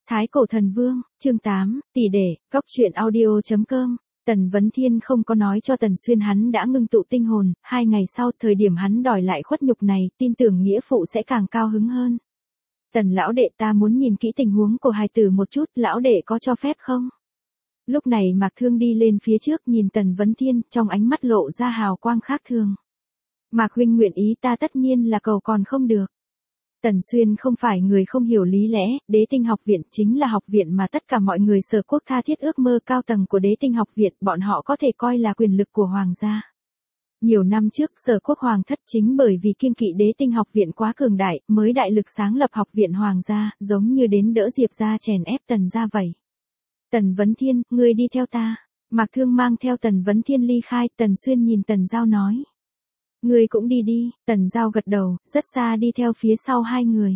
Thái Cổ Thần Vương, chương 8, tỷ đệ, góc truyện audio.com. Tần Vấn Thiên không có nói cho Tần Xuyên hắn đã ngưng tụ tinh hồn, 2 ngày sau thời điểm hắn đòi lại khuất nhục này, tin tưởng nghĩa phụ sẽ càng cao hứng hơn. Tần lão đệ, ta muốn nhìn kỹ tình huống của hài tử một chút, lão đệ có cho phép không? Lúc này Mạc Thương đi lên phía trước nhìn Tần Vấn Thiên, trong ánh mắt lộ ra hào quang khác thường. Mạc huynh nguyện ý, ta tất nhiên là cầu còn không được. Tần Xuyên không phải người không hiểu lý lẽ, Đế Tinh học viện chính là học viện mà tất cả mọi người Sở Quốc tha thiết ước mơ, cao tầng của Đế Tinh học viện, bọn họ có thể coi là quyền lực của hoàng gia. Nhiều năm trước Sở Quốc hoàng thất chính bởi vì kiêng kỵ Đế Tinh học viện quá cường đại, mới đại lực sáng lập học viện hoàng gia, giống như đến đỡ Diệp gia chèn ép Tần gia vậy. Tần Vấn Thiên, ngươi đi theo ta. Mạc Thương mang theo Tần Vấn Thiên ly khai, Tần Xuyên nhìn Tần Giao nói. Ngươi cũng đi đi, Tần Giao gật đầu, rất xa đi theo phía sau hai người.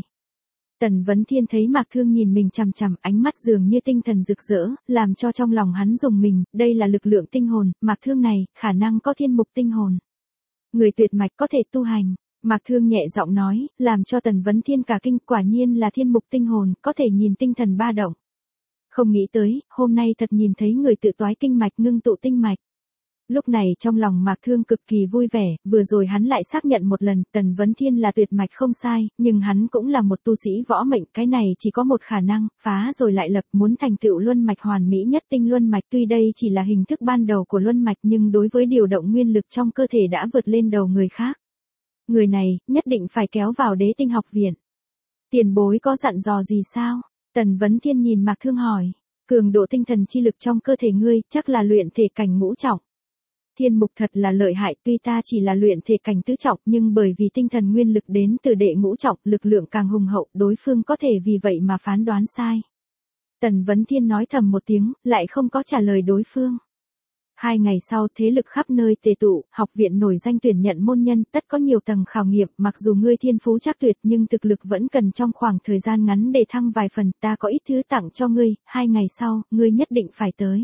Tần Vấn Thiên thấy Mạc Thương nhìn mình chằm chằm, ánh mắt dường như tinh thần rực rỡ, làm cho trong lòng hắn rùng mình, đây là lực lượng tinh hồn, Mạc Thương này, khả năng có thiên mục tinh hồn. Người tuyệt mạch có thể tu hành. Mạc Thương nhẹ giọng nói, làm cho Tần Vấn Thiên cả kinh, quả nhiên là thiên mục tinh hồn, có thể nhìn tinh thần ba động. Không nghĩ tới, hôm nay thật nhìn thấy người tự toái kinh mạch ngưng tụ tinh mạch. Lúc này trong lòng Mạc Thương cực kỳ vui vẻ, vừa rồi hắn lại xác nhận một lần, Tần Vấn Thiên là tuyệt mạch không sai, nhưng hắn cũng là một tu sĩ võ mệnh, cái này chỉ có một khả năng, phá rồi lại lập, muốn thành tựu luân mạch hoàn mỹ nhất tinh luân mạch, tuy đây chỉ là hình thức ban đầu của luân mạch nhưng đối với điều động nguyên lực trong cơ thể đã vượt lên đầu người khác. Người này, nhất định phải kéo vào Đế Tinh học viện. Tiền bối có dặn dò gì sao? Tần Vấn Thiên nhìn Mạc Thương hỏi, cường độ tinh thần chi lực trong cơ thể ngươi, chắc là luyện thể cảnh ngũ trọng. Thiên mục thật là lợi hại, tuy ta chỉ là luyện thể cảnh tứ trọng, nhưng bởi vì tinh thần nguyên lực đến từ đệ ngũ trọng, lực lượng càng hùng hậu, đối phương có thể vì vậy mà phán đoán sai. Tần Vấn Thiên nói thầm một tiếng, lại không có trả lời đối phương. 2 ngày sau, thế lực khắp nơi tề tụ, học viện nổi danh tuyển nhận môn nhân, tất có nhiều tầng khảo nghiệm, mặc dù ngươi thiên phú chắc tuyệt nhưng thực lực vẫn cần trong khoảng thời gian ngắn để thăng vài phần, ta có ít thứ tặng cho ngươi, 2 ngày sau, ngươi nhất định phải tới.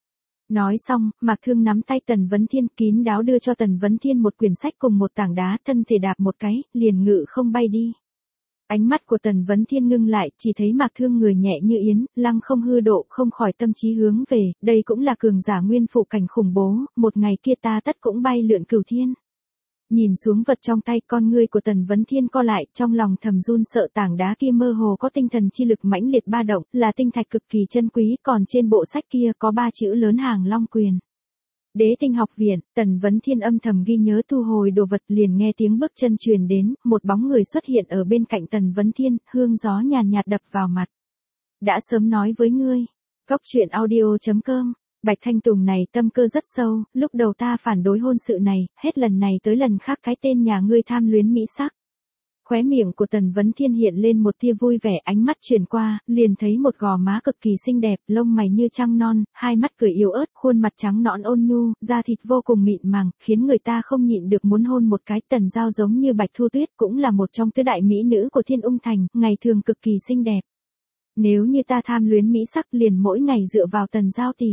Nói xong, Mạc Thương nắm tay Tần Vấn Thiên, kín đáo đưa cho Tần Vấn Thiên một quyển sách cùng một tảng đá, thân thể đạp một cái, liền ngự không bay đi. Ánh mắt của Tần Vấn Thiên ngưng lại, chỉ thấy Mạc Thương người nhẹ như yến, lăng không hư độ, không khỏi tâm trí hướng về, đây cũng là cường giả nguyên phụ cảnh khủng bố, một ngày kia ta tất cũng bay lượn cửu thiên. Nhìn xuống vật trong tay, con ngươi của Tần Vấn Thiên co lại, trong lòng thầm run sợ, tảng đá kia mơ hồ có tinh thần chi lực mãnh liệt ba động, là tinh thạch cực kỳ chân quý, còn trên bộ sách kia có 3 chữ lớn hàng long quyền. Đế Tinh học viện. Tần Vấn Thiên âm thầm ghi nhớ, thu hồi đồ vật, liền nghe tiếng bước chân truyền đến, một bóng người xuất hiện ở bên cạnh Tần Vấn Thiên, hương gió nhàn nhạt đập vào mặt. Đã sớm nói với ngươi. Góc truyện audio.com. Bạch Thanh Tùng này tâm cơ rất sâu, lúc đầu ta phản đối hôn sự này, hết lần này tới lần khác cái tên nhà ngươi tham luyến mỹ sắc. Khóe miệng của Tần Vấn Thiên hiện lên một tia vui vẻ, ánh mắt chuyển qua, liền thấy một gò má cực kỳ xinh đẹp, lông mày như trăng non, hai mắt cười yếu ớt, khuôn mặt trắng nõn ôn nhu, da thịt vô cùng mịn màng, khiến người ta không nhịn được muốn hôn một cái. Tần Giao giống như Bạch Thu Tuyết, cũng là một trong tứ đại mỹ nữ của Thiên Ung Thành, ngày thường cực kỳ xinh đẹp. Nếu như ta tham luyến mỹ sắc, liền mỗi ngày dựa vào Tần Giao tỷ.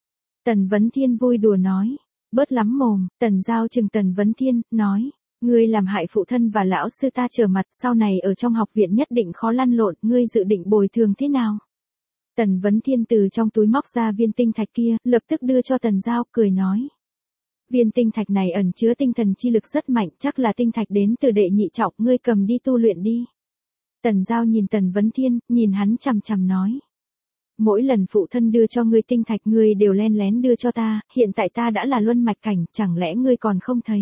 Tần Vấn Thiên vui đùa nói, bớt lắm mồm. Tần Giao chừng Tần Vấn Thiên, nói, ngươi làm hại phụ thân và lão sư ta trở mặt, sau này ở trong học viện nhất định khó lăn lộn, ngươi dự định bồi thường thế nào? Tần Vấn Thiên từ trong túi móc ra viên tinh thạch kia, lập tức đưa cho Tần Giao, cười nói. Viên tinh thạch này ẩn chứa tinh thần chi lực rất mạnh, chắc là tinh thạch đến từ đệ nhị trọng, ngươi cầm đi tu luyện đi. Tần Giao nhìn Tần Vấn Thiên, nhìn hắn chằm chằm nói. Mỗi lần phụ thân đưa cho ngươi tinh thạch ngươi đều len lén đưa cho ta, hiện tại ta đã là luân mạch cảnh, chẳng lẽ ngươi còn không thấy?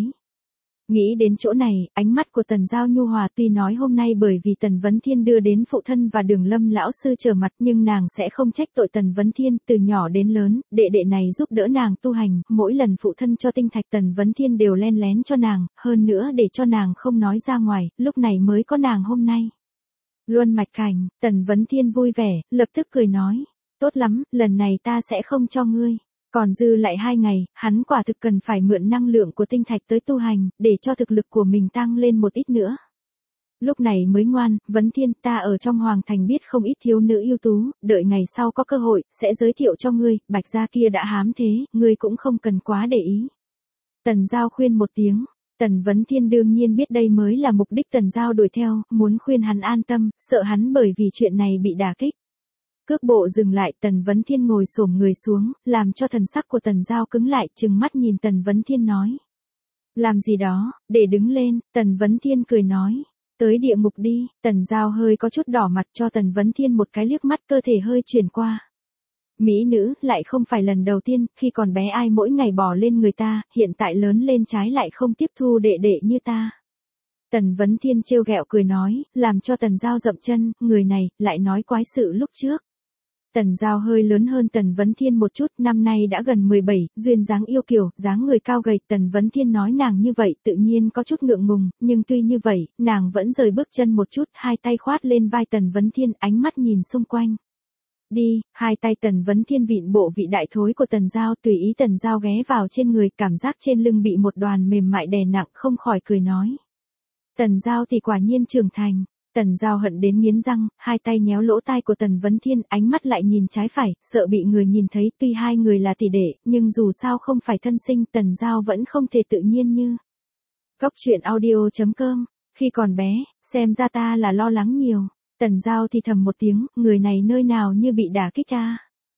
Nghĩ đến chỗ này, ánh mắt của Tần Giao nhu hòa, tuy nói hôm nay bởi vì Tần Vấn Thiên đưa đến phụ thân và Đường Lâm lão sư trở mặt, nhưng nàng sẽ không trách tội Tần Vấn Thiên, từ nhỏ đến lớn, đệ đệ này giúp đỡ nàng tu hành, mỗi lần phụ thân cho tinh thạch Tần Vấn Thiên đều len lén cho nàng, hơn nữa để cho nàng không nói ra ngoài, lúc này mới có nàng hôm nay. Luân mạch cảnh. Tần Vấn Thiên vui vẻ, lập tức cười nói, tốt lắm, lần này ta sẽ không cho ngươi. Còn dư lại 2 ngày, hắn quả thực cần phải mượn năng lượng của tinh thạch tới tu hành, để cho thực lực của mình tăng lên một ít nữa. Lúc này mới ngoan. Vấn Thiên, ta ở trong Hoàng Thành biết không ít thiếu nữ ưu tú, đợi ngày sau có cơ hội, sẽ giới thiệu cho ngươi, Bạch gia kia đã hám thế, ngươi cũng không cần quá để ý. Tần Giao khuyên một tiếng. Tần Vấn Thiên đương nhiên biết đây mới là mục đích Tần Giao đuổi theo, muốn khuyên hắn an tâm, sợ hắn bởi vì chuyện này bị đả kích. Cước bộ dừng lại, Tần Vấn Thiên ngồi xổm người xuống, làm cho thần sắc của Tần Giao cứng lại, trừng mắt nhìn Tần Vấn Thiên nói. Làm gì đó, để đứng lên, Tần Vấn Thiên cười nói. Tới địa ngục đi, Tần Giao hơi có chút đỏ mặt cho Tần Vấn Thiên một cái liếc mắt, cơ thể hơi chuyển qua. Mỹ nữ, lại không phải lần đầu tiên, khi còn bé ai mỗi ngày bỏ lên người ta, hiện tại lớn lên trái lại không tiếp thu đệ đệ như ta. Tần Vấn Thiên trêu ghẹo cười nói, làm cho Tần Giao dậm chân, người này, lại nói quái sự lúc trước. Tần Giao hơi lớn hơn Tần Vấn Thiên một chút, năm nay đã gần 17, duyên dáng yêu kiều, dáng người cao gầy. Tần Vấn Thiên nói nàng như vậy tự nhiên có chút ngượng ngùng, nhưng tuy như vậy, nàng vẫn rời bước chân một chút, hai tay khoát lên vai Tần Vấn Thiên, ánh mắt nhìn xung quanh. Đi, hai tay Tần Vấn Thiên vịn bộ vị đại thối của Tần Giao, tùy ý Tần Giao ghé vào trên người, cảm giác trên lưng bị một đoàn mềm mại đè nặng, không khỏi cười nói. Tần Giao thì quả nhiên trưởng thành. Tần Giao hận đến nghiến răng, hai tay nhéo lỗ tai của Tần Vấn Thiên, ánh mắt lại nhìn trái phải, sợ bị người nhìn thấy, tuy hai người là tỷ đệ, nhưng dù sao không phải thân sinh, Tần Giao vẫn không thể tự nhiên như. Góc truyện audio.com, khi còn bé, xem ra ta là lo lắng nhiều. Tần Giao thì thầm một tiếng, người này nơi nào như bị đả kích ta.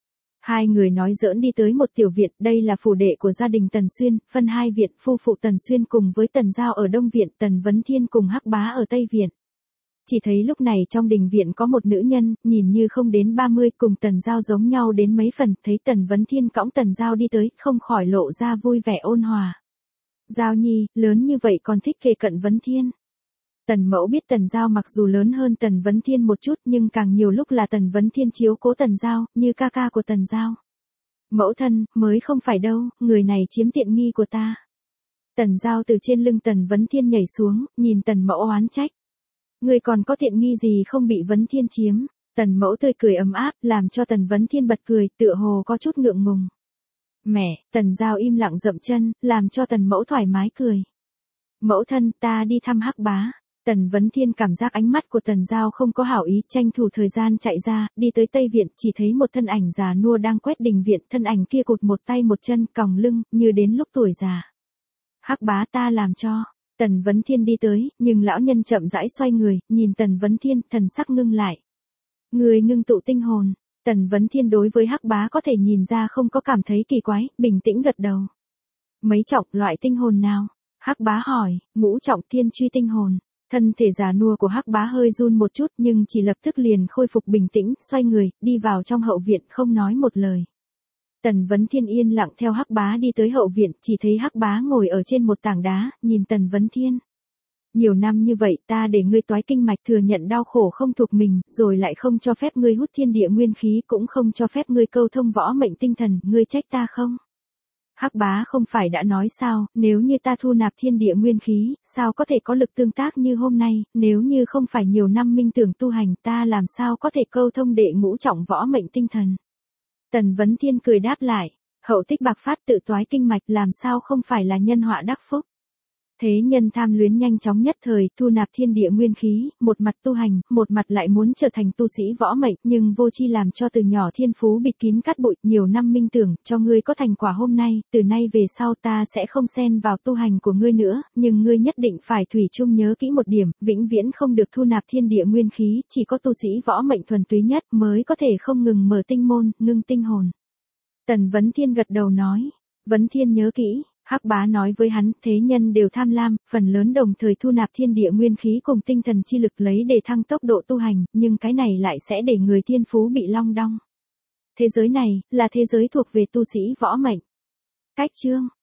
Hai người nói giỡn đi tới một tiểu viện, đây là phủ đệ của gia đình Tần Xuyên, phân hai viện, phu phụ Tần Xuyên cùng với Tần Giao ở Đông Viện, Tần Vấn Thiên cùng Hắc Bá ở Tây Viện. Chỉ thấy lúc này trong đình viện có một nữ nhân, nhìn như không đến 30, cùng Tần Giao giống nhau đến mấy phần, thấy Tần Vấn Thiên cõng Tần Giao đi tới, không khỏi lộ ra vui vẻ ôn hòa. Giao nhi, lớn như vậy còn thích kề cận Vấn Thiên. Tần Mẫu biết Tần Giao mặc dù lớn hơn Tần Vấn Thiên một chút, nhưng càng nhiều lúc là Tần Vấn Thiên chiếu cố Tần Giao, như ca ca của Tần Giao. Mẫu thân, mới không phải đâu, người này chiếm tiện nghi của ta. Tần Giao từ trên lưng Tần Vấn Thiên nhảy xuống, nhìn Tần Mẫu oán trách. Người còn có tiện nghi gì không bị Vấn Thiên chiếm? Tần Mẫu tươi cười ấm áp, làm cho Tần Vấn Thiên bật cười, tựa hồ có chút ngượng ngùng. Mẹ, Tần Giao im lặng dậm chân, làm cho Tần Mẫu thoải mái cười. Mẫu thân, ta đi thăm Hắc Bá. Tần Vấn Thiên cảm giác ánh mắt của Tần Giao không có hảo ý, tranh thủ thời gian chạy ra, đi tới Tây Viện, chỉ thấy một thân ảnh già nua đang quét đình viện, thân ảnh kia cụt một tay một chân, còng lưng, như đến lúc tuổi già. Hắc Bá ta làm cho. Tần Vấn Thiên đi tới, nhưng lão nhân chậm rãi xoay người, nhìn Tần Vấn Thiên, thần sắc ngưng lại. Người ngưng tụ tinh hồn. Tần Vấn Thiên đối với Hắc Bá có thể nhìn ra không có cảm thấy kỳ quái, bình tĩnh gật đầu. Mấy trọng loại tinh hồn nào? Hắc Bá hỏi. Ngũ trọng thiên truy tinh hồn. Thân thể già nua của Hắc Bá hơi run một chút, nhưng chỉ lập tức liền khôi phục bình tĩnh, xoay người, đi vào trong hậu viện, không nói một lời. Tần Vấn Thiên yên lặng theo Hắc Bá đi tới hậu viện, chỉ thấy Hắc Bá ngồi ở trên một tảng đá, nhìn Tần Vấn Thiên. Nhiều năm như vậy ta để ngươi toái kinh mạch, thừa nhận đau khổ không thuộc mình, rồi lại không cho phép ngươi hút thiên địa nguyên khí, cũng không cho phép ngươi câu thông võ mệnh tinh thần, ngươi trách ta không? Hắc Bá không phải đã nói sao, nếu như ta thu nạp thiên địa nguyên khí, sao có thể có lực tương tác như hôm nay, nếu như không phải nhiều năm minh tưởng tu hành, ta làm sao có thể câu thông đệ ngũ trọng võ mệnh tinh thần. Tần Vấn Thiên cười đáp lại, hậu tích bạc phát tự toái kinh mạch làm sao không phải là nhân họa đắc phúc. Thế nhân tham luyến nhanh chóng nhất thời, thu nạp thiên địa nguyên khí, một mặt tu hành, một mặt lại muốn trở thành tu sĩ võ mệnh, nhưng vô chi làm cho từ nhỏ thiên phú bịt kín cát bụi, nhiều năm minh tưởng, cho ngươi có thành quả hôm nay, từ nay về sau ta sẽ không xen vào tu hành của ngươi nữa, nhưng ngươi nhất định phải thủy chung nhớ kỹ một điểm, vĩnh viễn không được thu nạp thiên địa nguyên khí, chỉ có tu sĩ võ mệnh thuần túy nhất mới có thể không ngừng mở tinh môn, ngưng tinh hồn. Tần Vấn Thiên gật đầu nói, Vấn Thiên nhớ kỹ. Hắc Bá nói với hắn, thế nhân đều tham lam, phần lớn đồng thời thu nạp thiên địa nguyên khí cùng tinh thần chi lực lấy để thăng tốc độ tu hành, nhưng cái này lại sẽ để người thiên phú bị long đong. Thế giới này, là thế giới thuộc về tu sĩ võ mệnh. Cách chương